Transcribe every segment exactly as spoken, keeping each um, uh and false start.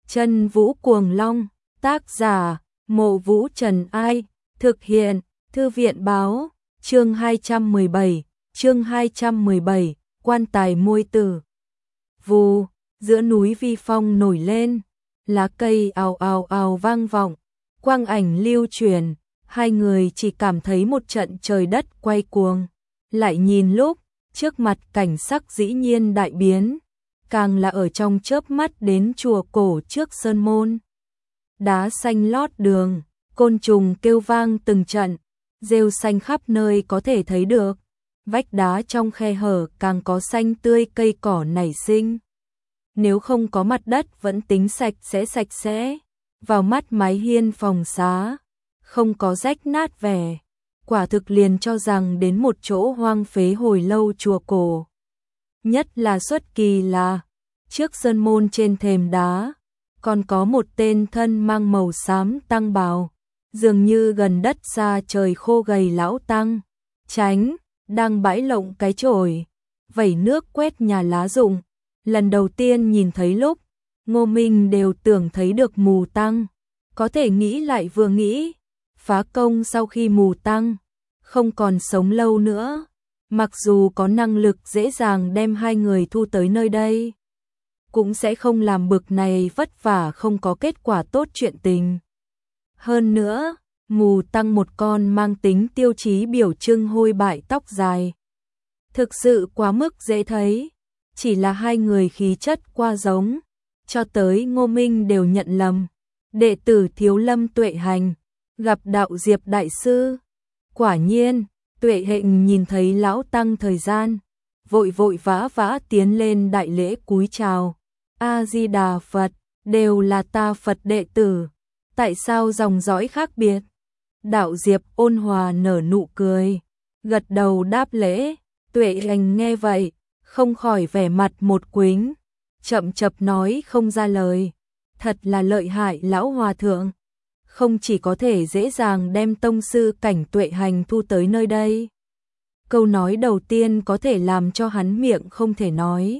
Chân Vũ Cuồng Long, tác giả, Mộ Vũ Trần Ai, thực hiện, Thư viện Báo, chương hai trăm mười bảy, chương hai trăm mười bảy, quan tài môi tử. Vù, giữa núi vi phong nổi lên, lá cây ào ào ào vang vọng, quang ảnh lưu truyền, hai người chỉ cảm thấy một trận trời đất quay cuồng. Lại nhìn lúc, trước mặt cảnh sắc dĩ nhiên đại biến, càng là ở trong chớp mắt đến chùa cổ trước sơn môn. Đá xanh lót đường, côn trùng kêu vang từng trận, rêu xanh khắp nơi có thể thấy được, vách đá trong khe hở càng có xanh tươi cây cỏ nảy sinh. Nếu không có mặt đất vẫn tính sạch sẽ sạch sẽ, vào mắt mái hiên phòng xá, không có rách nát vẻ, quả thực liền cho rằng đến một chỗ hoang phế hồi lâu chùa cổ. Nhất là xuất kỳ là, trước sơn môn trên thềm đá, còn có một tên thân mang màu xám tăng bào, dường như gần đất xa trời khô gầy lão tăng, tránh, đang bãi lộng cái chổi, vẩy nước quét nhà lá rụng. Lần đầu tiên nhìn thấy lúc, Ngô Minh đều tưởng thấy được mù tăng, có thể nghĩ lại vừa nghĩ, phá công sau khi mù tăng, không còn sống lâu nữa, mặc dù có năng lực dễ dàng đem hai người thu tới nơi đây, cũng sẽ không làm bực này vất vả không có kết quả tốt chuyện tình. Hơn nữa, mù tăng một con mang tính tiêu chí biểu trưng hôi bại tóc dài. Thực sự quá mức dễ thấy, chỉ là hai người khí chất qua giống, cho tới Ngô Minh đều nhận lầm. Đệ tử Thiếu Lâm Tuệ Hành, gặp đạo Diệp Đại Sư. Quả nhiên, Tuệ Hệnh nhìn thấy lão tăng thời gian, vội vội vã vã tiến lên đại lễ cúi chào. A-di-đà Phật, đều là ta Phật đệ tử, tại sao dòng dõi khác biệt? Đạo Diệp ôn hòa nở nụ cười, gật đầu đáp lễ. Tuệ Hành nghe vậy, không khỏi vẻ mặt một quính, chậm chập nói không ra lời. Thật là lợi hại lão hòa thượng, không chỉ có thể dễ dàng đem tông sư cảnh Tuệ Hành thu tới nơi đây. Câu nói đầu tiên có thể làm cho hắn miệng không thể nói.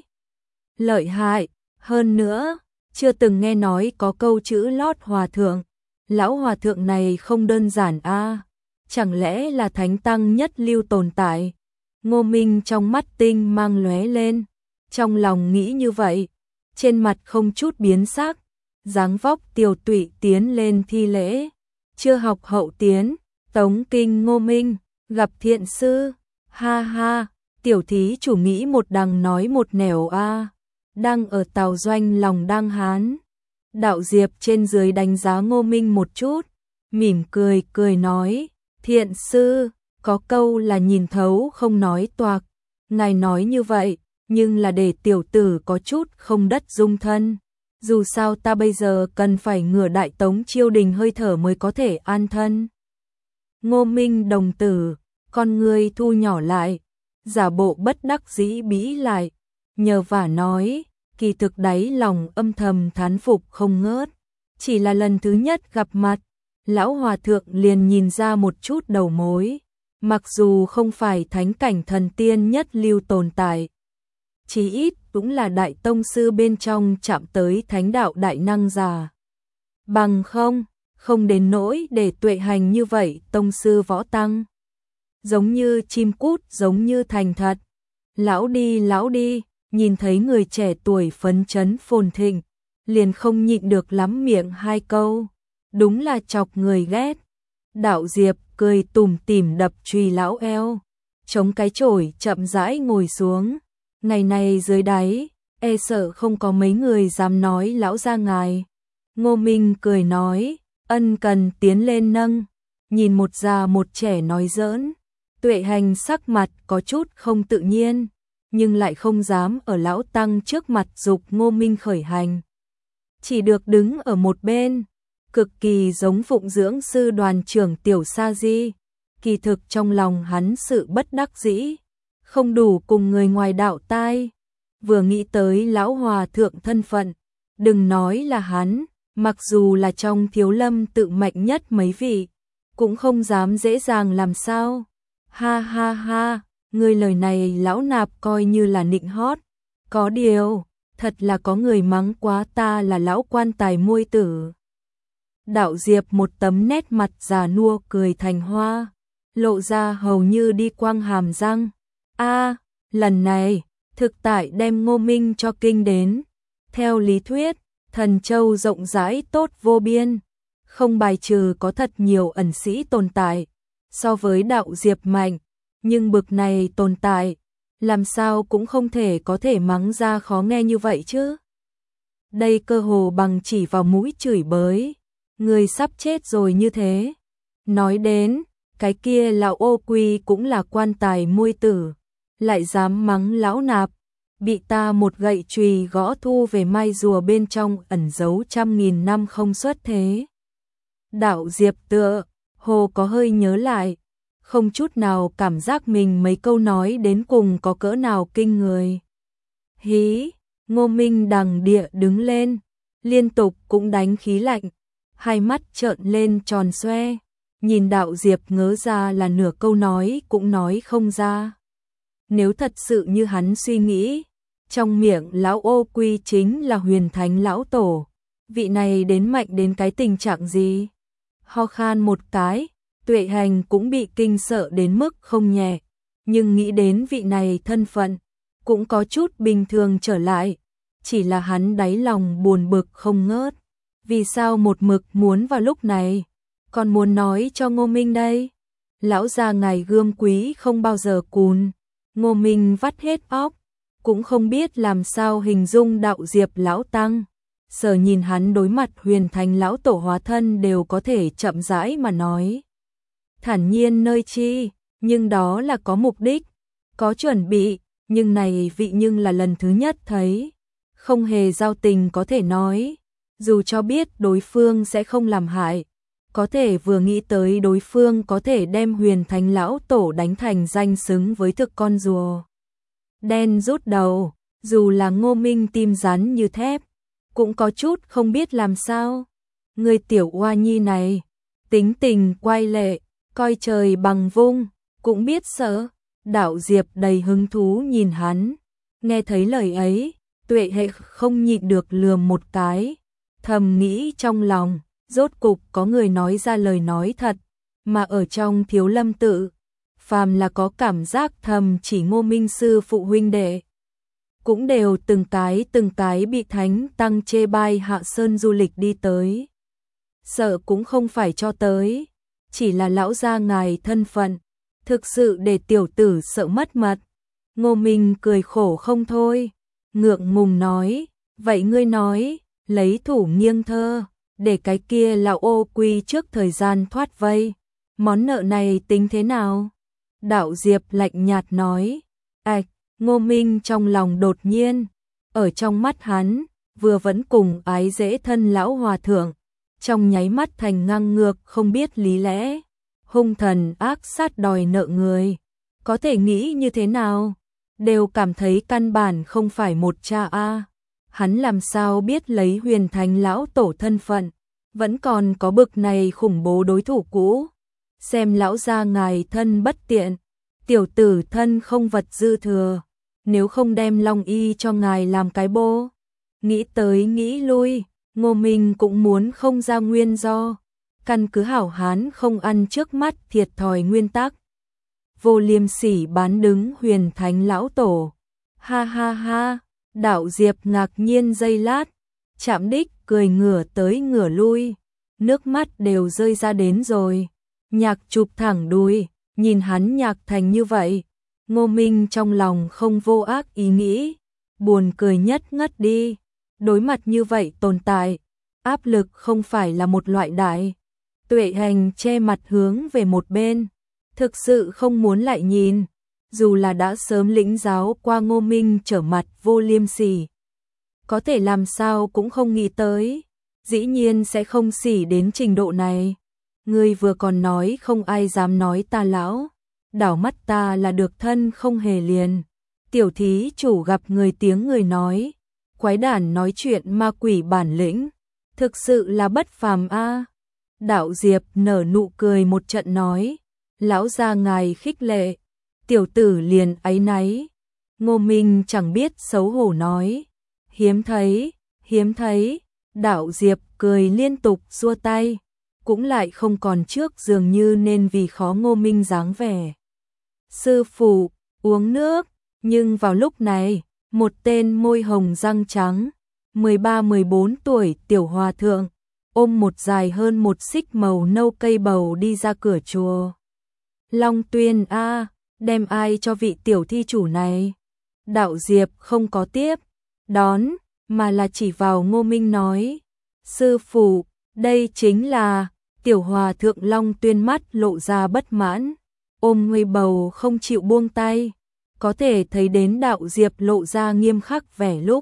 Lợi hại, hơn nữa, chưa từng nghe nói có câu chữ lót hòa thượng. Lão hòa thượng này không đơn giản a, à, chẳng lẽ là thánh tăng nhất lưu tồn tại? Ngô Minh trong mắt tinh mang lóe lên, trong lòng nghĩ như vậy, trên mặt không chút biến sắc, dáng vóc tiều tụy tiến lên thi lễ. Chưa học hậu tiến, tống kinh Ngô Minh, gặp thiện sư. Ha ha, tiểu thí chủ nghĩ một đằng nói một nẻo a, à, đang ở tàu doanh lòng đang hán. Đạo Diệp trên dưới đánh giá Ngô Minh một chút, mỉm cười cười nói, thiện sư, có câu là nhìn thấu không nói toạc, ngài nói như vậy, nhưng là để tiểu tử có chút không đất dung thân. Dù sao ta bây giờ cần phải ngửa đại tống chiêu đình hơi thở mới có thể an thân. Ngô Minh đồng tử, con người thu nhỏ lại, giả bộ bất đắc dĩ bĩ lại, nhờ vả nói, kỳ thực đáy lòng âm thầm thán phục không ngớt. Chỉ là lần thứ nhất gặp mặt, lão hòa thượng liền nhìn ra một chút đầu mối, mặc dù không phải thánh cảnh thần tiên nhất lưu tồn tại, chí ít cũng là đại tông sư bên trong chạm tới thánh đạo đại năng già. Bằng không, không đến nỗi để Tuệ Hành như vậy tông sư võ tăng. Giống như chim cút, giống như thành thật. Lão đi lão đi, nhìn thấy người trẻ tuổi phấn chấn phồn thịnh, liền không nhịn được lắm miệng hai câu. Đúng là chọc người ghét. Đạo Diệp cười tủm tỉm đập chùy lão eo, chống cái chổi chậm rãi ngồi xuống. Ngày này dưới đáy, e sợ không có mấy người dám nói lão gia ngài. Ngô Minh cười nói, ân cần tiến lên nâng, nhìn một già một trẻ nói giỡn. Tuệ Hành sắc mặt có chút không tự nhiên, nhưng lại không dám ở lão tăng trước mặt giục Ngô Minh khởi hành. Chỉ được đứng ở một bên, cực kỳ giống phụng dưỡng sư đoàn trưởng Tiểu Sa Di. Kỳ thực trong lòng hắn sự bất đắc dĩ, không đủ cùng người ngoài đạo tai. Vừa nghĩ tới lão hòa thượng thân phận, đừng nói là hắn, mặc dù là trong Thiếu Lâm tự mạnh nhất mấy vị, cũng không dám dễ dàng làm sao. Ha ha ha, người lời này lão nạp coi như là nịnh hót. Có điều, thật là có người mắng quá ta là lão quan tài muôi tử. Đạo Diệp một tấm nét mặt già nua cười thành hoa, lộ ra hầu như đi quăng hàm răng. A, lần này, thực tại đem Ngô Minh cho kinh đến. Theo lý thuyết, Thần Châu rộng rãi tốt vô biên, không bài trừ có thật nhiều ẩn sĩ tồn tại, so với đạo Diệp mạnh, nhưng bực này tồn tại, làm sao cũng không thể có thể mắng ra khó nghe như vậy chứ. Đây cơ hồ bằng chỉ vào mũi chửi bới, người sắp chết rồi như thế. Nói đến, cái kia lão ô quy cũng là quan tài muôi tử, lại dám mắng lão nạp, bị ta một gậy chùy gõ thu về mai rùa bên trong ẩn giấu trăm nghìn năm không xuất thế. Đạo Diệp tựa, hồ có hơi nhớ lại, không chút nào cảm giác mình mấy câu nói đến cùng có cỡ nào kinh người. Hí, Ngô Minh đằng địa đứng lên, liên tục cũng đánh khí lạnh, hai mắt trợn lên tròn xoe, nhìn đạo Diệp ngớ ra là nửa câu nói cũng nói không ra. Nếu thật sự như hắn suy nghĩ, trong miệng lão ô quy chính là huyền thánh lão tổ, vị này đến mạnh đến cái tình trạng gì? Ho khan một cái, Tuệ Hành cũng bị kinh sợ đến mức không nhẹ, nhưng nghĩ đến vị này thân phận, cũng có chút bình thường trở lại, chỉ là hắn đáy lòng buồn bực không ngớt. Vì sao một mực muốn vào lúc này, còn muốn nói cho Ngô Minh đây? Lão già ngài gươm quý không bao giờ cùn, Ngô Minh vắt hết óc, cũng không biết làm sao hình dung đạo Diệp lão tăng. Giờ nhìn hắn đối mặt huyền thành lão tổ hóa thân đều có thể chậm rãi mà nói. Thản nhiên nơi chi, nhưng đó là có mục đích, có chuẩn bị, nhưng này vị nhưng là lần thứ nhất thấy. Không hề giao tình có thể nói, dù cho biết đối phương sẽ không làm hại, có thể vừa nghĩ tới đối phương có thể đem huyền thành lão tổ đánh thành danh xứng với thực con rùa đen rút đầu, dù là Ngô Minh tim rắn như thép, cũng có chút không biết làm sao. Người tiểu oa nhi này, tính tình quay lệ, coi trời bằng vung, cũng biết sợ. Đạo Diệp đầy hứng thú nhìn hắn, nghe thấy lời ấy, Tuệ Hệ không nhịn được lườm một cái, thầm nghĩ trong lòng, rốt cục có người nói ra lời nói thật, mà ở trong Thiếu Lâm tự, phàm là có cảm giác thầm chỉ Ngô Minh sư phụ huynh đệ, cũng đều từng cái từng cái bị thánh tăng chê bai hạ sơn du lịch đi tới. Sợ cũng không phải cho tới, chỉ là lão gia ngài thân phận, thực sự để tiểu tử sợ mất mật. Ngô Minh cười khổ không thôi, ngượng ngùng nói, vậy ngươi nói, lấy thủ nghiêng thơ, để cái kia lão ô quy trước thời gian thoát vây, món nợ này tính thế nào? Đạo Diệp lạnh nhạt nói, ạch, Ngô Minh trong lòng đột nhiên, ở trong mắt hắn, vừa vẫn cùng ái dễ thân lão hòa thượng, trong nháy mắt thành ngang ngược không biết lý lẽ, hung thần ác sát đòi nợ người, có thể nghĩ như thế nào, đều cảm thấy căn bản không phải một cha a. Hắn làm sao biết lấy huyền thành lão tổ thân phận, vẫn còn có bực này khủng bố đối thủ cũ. Xem lão gia ngài thân bất tiện, tiểu tử thân không vật dư thừa, nếu không đem long y cho ngài làm cái bô. Nghĩ tới nghĩ lui, Ngô Minh cũng muốn không ra nguyên do, căn cứ hảo hán không ăn trước mắt thiệt thòi nguyên tắc. Vô liêm sỉ bán đứng huyền thánh lão tổ. Ha ha ha, đạo Diệp ngạc nhiên giây lát, chạm đích cười ngửa tới ngửa lui, nước mắt đều rơi ra đến rồi. Nhạc chụp thẳng đuôi, nhìn hắn nhạc thành như vậy, Ngô Minh trong lòng không vô ác ý nghĩ, buồn cười nhất ngất đi. Đối mặt như vậy tồn tại, áp lực không phải là một loại đại. Tuệ Hành che mặt hướng về một bên, thực sự không muốn lại nhìn, dù là đã sớm lĩnh giáo qua Ngô Minh trở mặt vô liêm sỉ. Có thể làm sao cũng không nghĩ tới, dĩ nhiên sẽ không sỉ đến trình độ này. Ngươi vừa còn nói không ai dám nói ta lão, đảo mắt ta là được thân không hề liền. Tiểu thí chủ gặp người tiếng người nói, quái đản nói chuyện ma quỷ bản lĩnh, thực sự là bất phàm a. Đạo Diệp nở nụ cười một trận nói, lão gia ngài khích lệ, tiểu tử liền áy náy. Ngô Minh chẳng biết xấu hổ nói, hiếm thấy, hiếm thấy, Đạo Diệp cười liên tục xua tay, cũng lại không còn trước dường như nên vì khó Ngô Minh dáng vẻ. Sư phụ, uống nước, nhưng vào lúc này, một tên môi hồng răng trắng, mười ba mười bốn tuổi tiểu hòa thượng, ôm một dài hơn một xích màu nâu cây bầu đi ra cửa chùa. Long Tuyên a, đem ai cho vị tiểu thi chủ này? Đạo Diệp không có tiếp đón, mà là chỉ vào Ngô Minh nói, sư phụ, đây chính là. Tiểu hòa thượng Long Tuyên mắt lộ ra bất mãn, ôm nguy bầu không chịu buông tay, có thể thấy đến Đạo Diệp lộ ra nghiêm khắc vẻ lúc.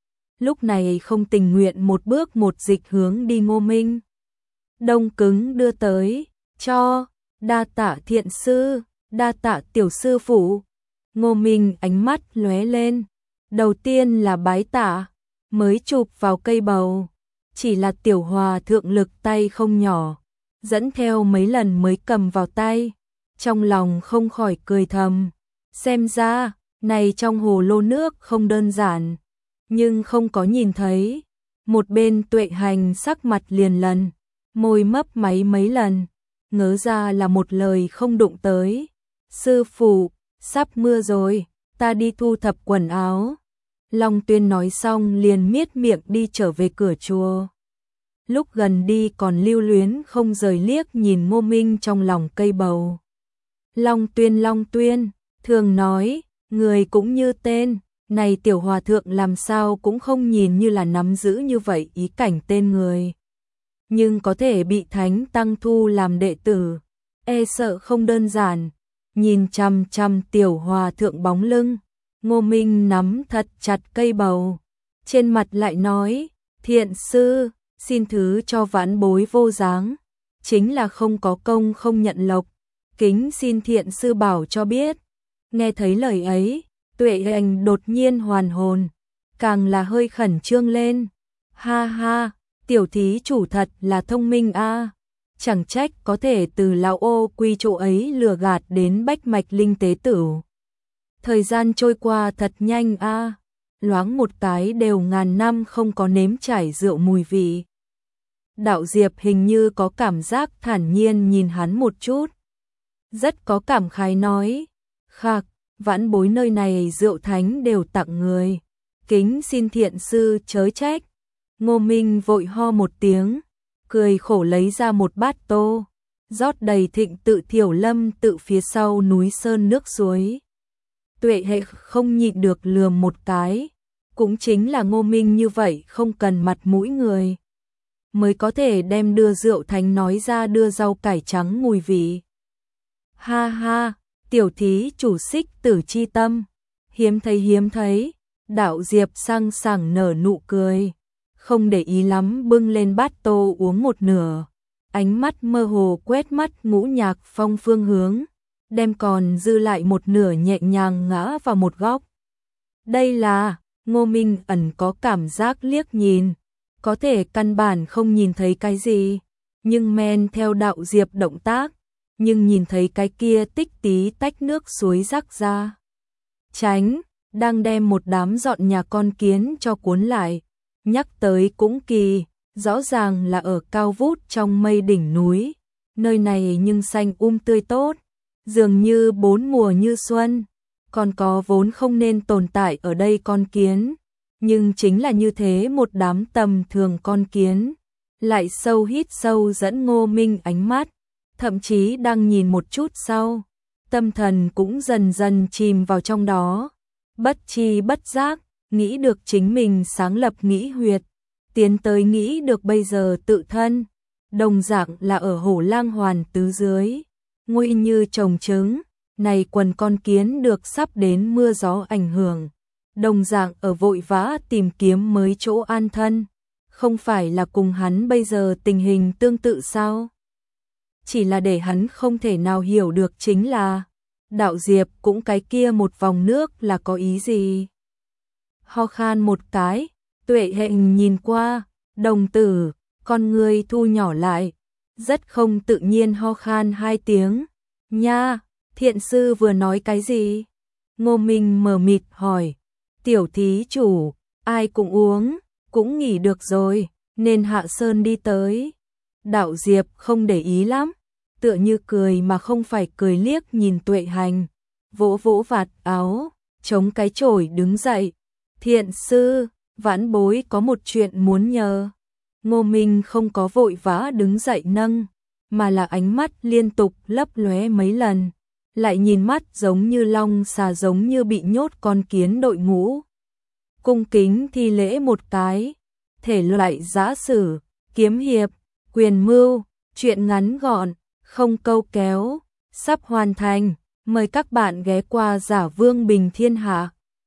Lúc này không tình nguyện một bước một dịch hướng đi Ngô Minh. Đông cứng đưa tới, cho, đa tạ thiện sư, đa tạ tiểu sư phụ. Ngô Minh ánh mắt lóe lên, đầu tiên là bái tạ, mới chụp vào cây bầu, chỉ là tiểu hòa thượng lực tay không nhỏ, dẫn theo mấy lần mới cầm vào tay, trong lòng không khỏi cười thầm, xem ra, này trong hồ lô nước không đơn giản, nhưng không có nhìn thấy. Một bên Tuệ Hành sắc mặt liền lần, môi mấp máy mấy lần, ngớ ra là một lời không đụng tới. Sư phụ, sắp mưa rồi, ta đi thu thập quần áo. Long Tuyên nói xong liền miết miệng đi trở về cửa chùa. Lúc gần đi còn lưu luyến không rời liếc nhìn Ngô Minh trong lòng cây bầu. Long Tuyên Long Tuyên, thường nói, người cũng như tên, này tiểu hòa thượng làm sao cũng không nhìn như là nắm giữ như vậy ý cảnh tên người. Nhưng có thể bị Thánh Tăng thu làm đệ tử, e sợ không đơn giản. Nhìn chằm chằm tiểu hòa thượng bóng lưng, Ngô Minh nắm thật chặt cây bầu, trên mặt lại nói, thiện sư, xin thứ cho vãn bối vô dáng, chính là không có công không nhận lộc, kính xin thiện sư bảo cho biết. Nghe thấy lời ấy, Tuệ Hành đột nhiên hoàn hồn, càng là hơi khẩn trương lên. Ha ha, tiểu thí chủ thật là thông minh a, chẳng trách có thể từ lão ô quy chỗ ấy lừa gạt đến bách mạch linh tế tử. Thời gian trôi qua thật nhanh a, loáng một cái đều ngàn năm không có nếm trải rượu mùi vị. Đạo Diệp hình như có cảm giác thản nhiên nhìn hắn một chút, rất có cảm khái nói, khạc, vãn bối nơi này rượu thánh đều tặng người, kính xin thiện sư chớ trách. Ngô Minh vội ho một tiếng, cười khổ lấy ra một bát tô, rót đầy thịnh tự thiểu lâm tự phía sau núi sơn nước suối. Tuệ Hệ không nhịn được lườm một cái, cũng chính là Ngô Minh như vậy không cần mặt mũi người, mới có thể đem đưa rượu thánh nói ra đưa rau cải trắng mùi vị. Ha ha, tiểu thí chủ xích tử chi tâm, hiếm thấy hiếm thấy. Đạo Diệp sang sảng nở nụ cười, không để ý lắm bưng lên bát tô uống một nửa, ánh mắt mơ hồ quét mắt Ngũ Nhạc Phong phương hướng, đem còn dư lại một nửa nhẹ nhàng ngã vào một góc. Đây là, Ngô Minh ẩn có cảm giác liếc nhìn, có thể căn bản không nhìn thấy cái gì, nhưng men theo Đạo Diệp động tác, nhưng nhìn thấy cái kia tích tí tách nước suối rắc ra. Tránh, đang đem một đám dọn nhà con kiến cho cuốn lại, nhắc tới cũng kỳ, rõ ràng là ở cao vút trong mây đỉnh núi, nơi này nhưng xanh um tươi tốt, dường như bốn mùa như xuân, còn có vốn không nên tồn tại ở đây con kiến, nhưng chính là như thế một đám tầm thường con kiến, lại sâu hít sâu dẫn Ngô Minh ánh mắt, thậm chí đang nhìn một chút sau, tâm thần cũng dần dần chìm vào trong đó, bất chi bất giác, nghĩ được chính mình sáng lập nghĩ huyệt, tiến tới nghĩ được bây giờ tự thân, đồng dạng là ở Hổ Lang Hoàn tứ dưới, nguy như trồng trứng, này quần con kiến được sắp đến mưa gió ảnh hưởng, đồng dạng ở vội vã tìm kiếm mới chỗ an thân, không phải là cùng hắn bây giờ tình hình tương tự sao? Chỉ là để hắn không thể nào hiểu được chính là, Đạo Diệp cũng cái kia một vòng nước là có ý gì? Ho khan một cái, Tuệ Hạnh nhìn qua, đồng tử, con người thu nhỏ lại, rất không tự nhiên ho khan hai tiếng. Nha, thiện sư vừa nói cái gì? Ngô Minh mờ mịt hỏi, tiểu thí chủ, ai cũng uống, cũng nghỉ được rồi, nên Hạ Sơn đi tới. Đạo Diệp không để ý lắm, tựa như cười mà không phải cười liếc nhìn Tuệ Hành, vỗ vỗ vạt áo, chống cái chổi đứng dậy. Thiện sư, vãn bối có một chuyện muốn nhờ. Ngô Minh không có vội vã đứng dậy nâng, mà là ánh mắt liên tục lấp lóe mấy lần, lại nhìn mắt giống như long xà, giống như bị nhốt con kiến đội ngũ. Cung kính thi lễ một cái, thể loại giã sử, kiếm hiệp, quyền mưu, chuyện ngắn gọn, không câu kéo, sắp hoàn thành, mời các bạn ghé qua Giả Vương Bình Thiên Hạ.